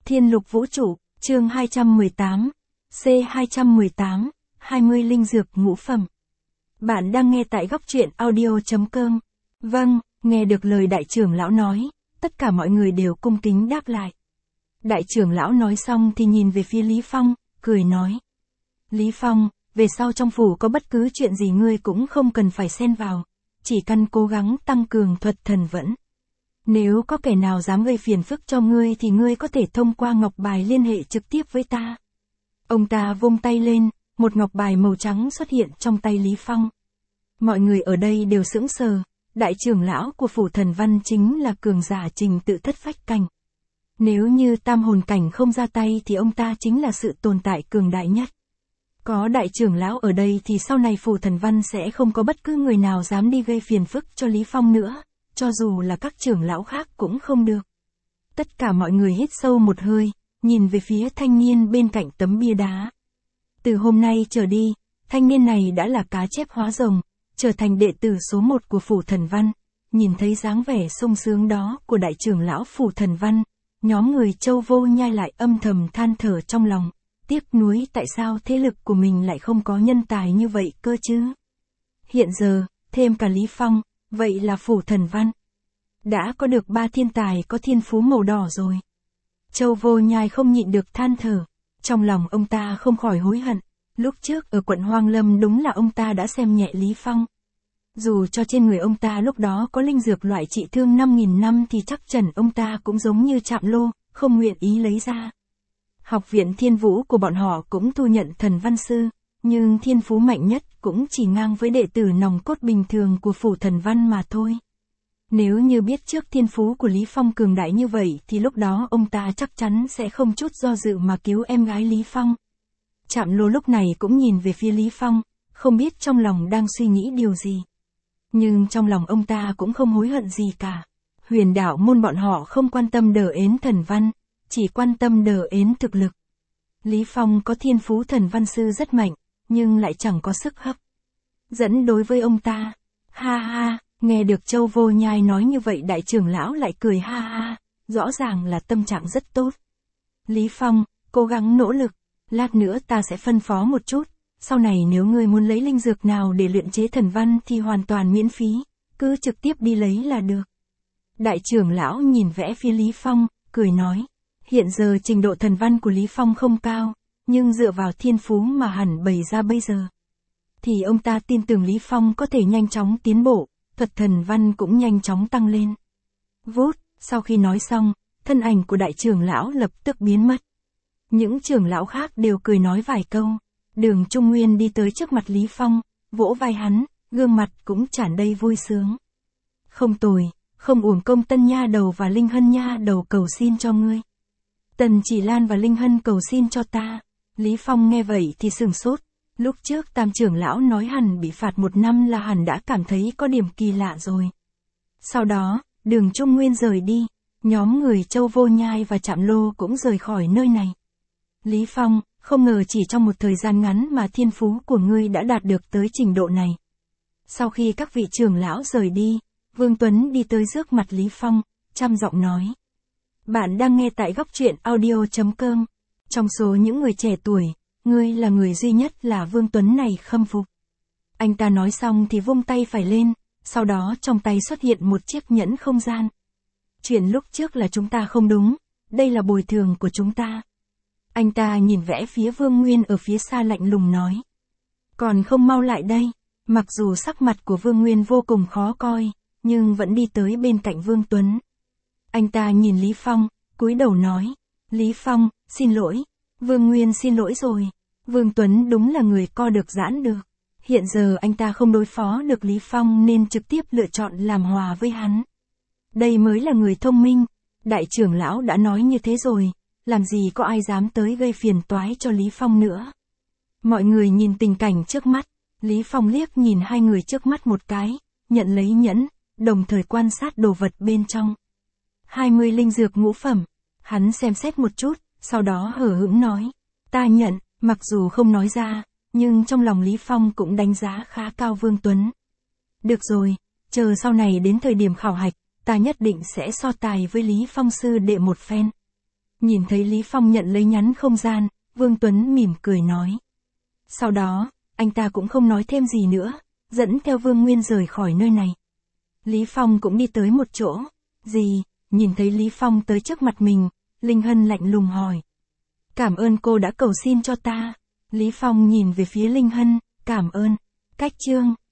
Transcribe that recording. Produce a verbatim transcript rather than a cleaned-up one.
Thiên Lục Vũ Trụ, chương hai trăm mười tám, C hai trăm mười tám, hai mươi linh dược ngũ phẩm. Bạn đang nghe tại góc truyện audio chấm com. Vâng, nghe được lời đại trưởng lão nói, tất cả mọi người đều cung kính đáp lại. Đại trưởng lão nói xong thì nhìn về phía Lý Phong, cười nói. Lý Phong, về sau trong phủ có bất cứ chuyện gì ngươi cũng không cần phải xen vào, chỉ cần cố gắng tăng cường thuật thần vẫn. Nếu có kẻ nào dám gây phiền phức cho ngươi thì ngươi có thể thông qua ngọc bài liên hệ trực tiếp với ta. Ông ta vung tay lên, một ngọc bài màu trắng xuất hiện trong tay Lý Phong. Mọi người ở đây đều sững sờ, đại trưởng lão của phủ thần văn chính là cường giả trình tự thất phách cảnh. Nếu như tam hồn cảnh không ra tay thì ông ta chính là sự tồn tại cường đại nhất. Có đại trưởng lão ở đây thì sau này phủ thần văn sẽ không có bất cứ người nào dám đi gây phiền phức cho Lý Phong nữa, cho dù là các trưởng lão khác cũng không được. Tất cả mọi người hít sâu một hơi, nhìn về phía thanh niên bên cạnh tấm bia đá. Từ hôm nay trở đi, thanh niên này đã là cá chép hóa rồng, trở thành đệ tử số một của phủ thần văn. Nhìn thấy dáng vẻ sung sướng đó của đại trưởng lão phủ thần văn, nhóm người Châu Vô Nhai lại âm thầm than thở trong lòng, tiếc nuối tại sao thế lực của mình lại không có nhân tài như vậy cơ chứ. Hiện giờ, thêm cả Lý Phong, vậy là phủ thần văn đã có được ba thiên tài có thiên phú màu đỏ rồi. Châu Vô Nhai không nhịn được than thở, trong lòng ông ta không khỏi hối hận, lúc trước ở quận Hoang Lâm đúng là ông ta đã xem nhẹ Lý Phong. Dù cho trên người ông ta lúc đó có linh dược loại trị thương năm nghìn năm thì chắc chắn ông ta cũng giống như Trạm Lô, không nguyện ý lấy ra. Học viện Thiên Vũ của bọn họ cũng thu nhận thần văn sư, nhưng thiên phú mạnh nhất cũng chỉ ngang với đệ tử nòng cốt bình thường của phủ thần văn mà thôi. Nếu như biết trước thiên phú của Lý Phong cường đại như vậy thì lúc đó ông ta chắc chắn sẽ không chút do dự mà cứu em gái Lý Phong. Trạm Lô lúc này cũng nhìn về phía Lý Phong, không biết trong lòng đang suy nghĩ điều gì. Nhưng trong lòng ông ta cũng không hối hận gì cả. Huyền đạo môn bọn họ không quan tâm đờ ến thần văn, chỉ quan tâm đờ ến thực lực. Lý Phong có thiên phú thần văn sư rất mạnh, nhưng lại chẳng có sức hấp dẫn đối với ông ta. Ha ha, nghe được Châu Vô Nhai nói như vậy đại trưởng lão lại cười ha ha, rõ ràng là tâm trạng rất tốt. Lý Phong, cố gắng nỗ lực, lát nữa ta sẽ phân phó một chút, sau này nếu ngươi muốn lấy linh dược nào để luyện chế thần văn thì hoàn toàn miễn phí, cứ trực tiếp đi lấy là được. Đại trưởng lão nhìn vẽ phía Lý Phong, cười nói, hiện giờ trình độ thần văn của Lý Phong không cao, nhưng dựa vào thiên phú mà hẳn bày ra bây giờ, thì ông ta tin tưởng Lý Phong có thể nhanh chóng tiến bộ, thuật thần văn cũng nhanh chóng tăng lên. Vút, sau khi nói xong, thân ảnh của đại trưởng lão lập tức biến mất. Những trưởng lão khác đều cười nói vài câu. Đường Trung Nguyên đi tới trước mặt Lý Phong, vỗ vai hắn, gương mặt cũng tràn đầy vui sướng. Không tồi, không uổng công Tân Nha Đầu và Linh Hân Nha Đầu cầu xin cho ngươi. Tần Chỉ Lan và Linh Hân cầu xin cho ta. Lý Phong nghe vậy thì sửng sốt. Lúc trước tam trưởng lão nói hẳn bị phạt một năm là hẳn đã cảm thấy có điểm kỳ lạ rồi. Sau đó, đường Trung Nguyên rời đi, nhóm người Châu Vô Nhai và Trạm Lô cũng rời khỏi nơi này. Lý Phong, không ngờ chỉ trong một thời gian ngắn mà thiên phú của ngươi đã đạt được tới trình độ này. Sau khi các vị trưởng lão rời đi, Vương Tuấn đi tới trước mặt Lý Phong, trầm giọng nói. Bạn đang nghe tại góc truyện audio chấm com. Trong số những người trẻ tuổi, ngươi là người duy nhất là Vương Tuấn này khâm phục. Anh ta nói xong thì vung tay phải lên, sau đó trong tay xuất hiện một chiếc nhẫn không gian. Chuyện lúc trước là chúng ta không đúng, đây là bồi thường của chúng ta. Anh ta nhìn vẽ phía Vương Nguyên ở phía xa lạnh lùng nói. Còn không mau lại đây, mặc dù sắc mặt của Vương Nguyên vô cùng khó coi, nhưng vẫn đi tới bên cạnh Vương Tuấn. Anh ta nhìn Lý Phong, cúi đầu nói. Lý Phong, xin lỗi. Vương Nguyên xin lỗi rồi. Vương Tuấn đúng là người co được giãn được. Hiện giờ anh ta không đối phó được Lý Phong nên trực tiếp lựa chọn làm hòa với hắn. Đây mới là người thông minh. Đại trưởng lão đã nói như thế rồi. Làm gì có ai dám tới gây phiền toái cho Lý Phong nữa. Mọi người nhìn tình cảnh trước mắt, Lý Phong liếc nhìn hai người trước mắt một cái, nhận lấy nhẫn, đồng thời quan sát đồ vật bên trong. hai mươi linh dược ngũ phẩm, hắn xem xét một chút, sau đó hờ hững nói, ta nhận, mặc dù không nói ra, nhưng trong lòng Lý Phong cũng đánh giá khá cao Vương Tuấn. Được rồi, chờ sau này đến thời điểm khảo hạch, ta nhất định sẽ so tài với Lý Phong sư đệ một phen. Nhìn thấy Lý Phong nhận lấy nhắn không gian, Vương Tuấn mỉm cười nói. Sau đó, anh ta cũng không nói thêm gì nữa, dẫn theo Vương Nguyên rời khỏi nơi này. Lý Phong cũng đi tới một chỗ. Gì? Nhìn thấy Lý Phong tới trước mặt mình, Linh Hân lạnh lùng hỏi. Cảm ơn cô đã cầu xin cho ta. Lý Phong nhìn về phía Linh Hân, cảm ơn. Cách chương.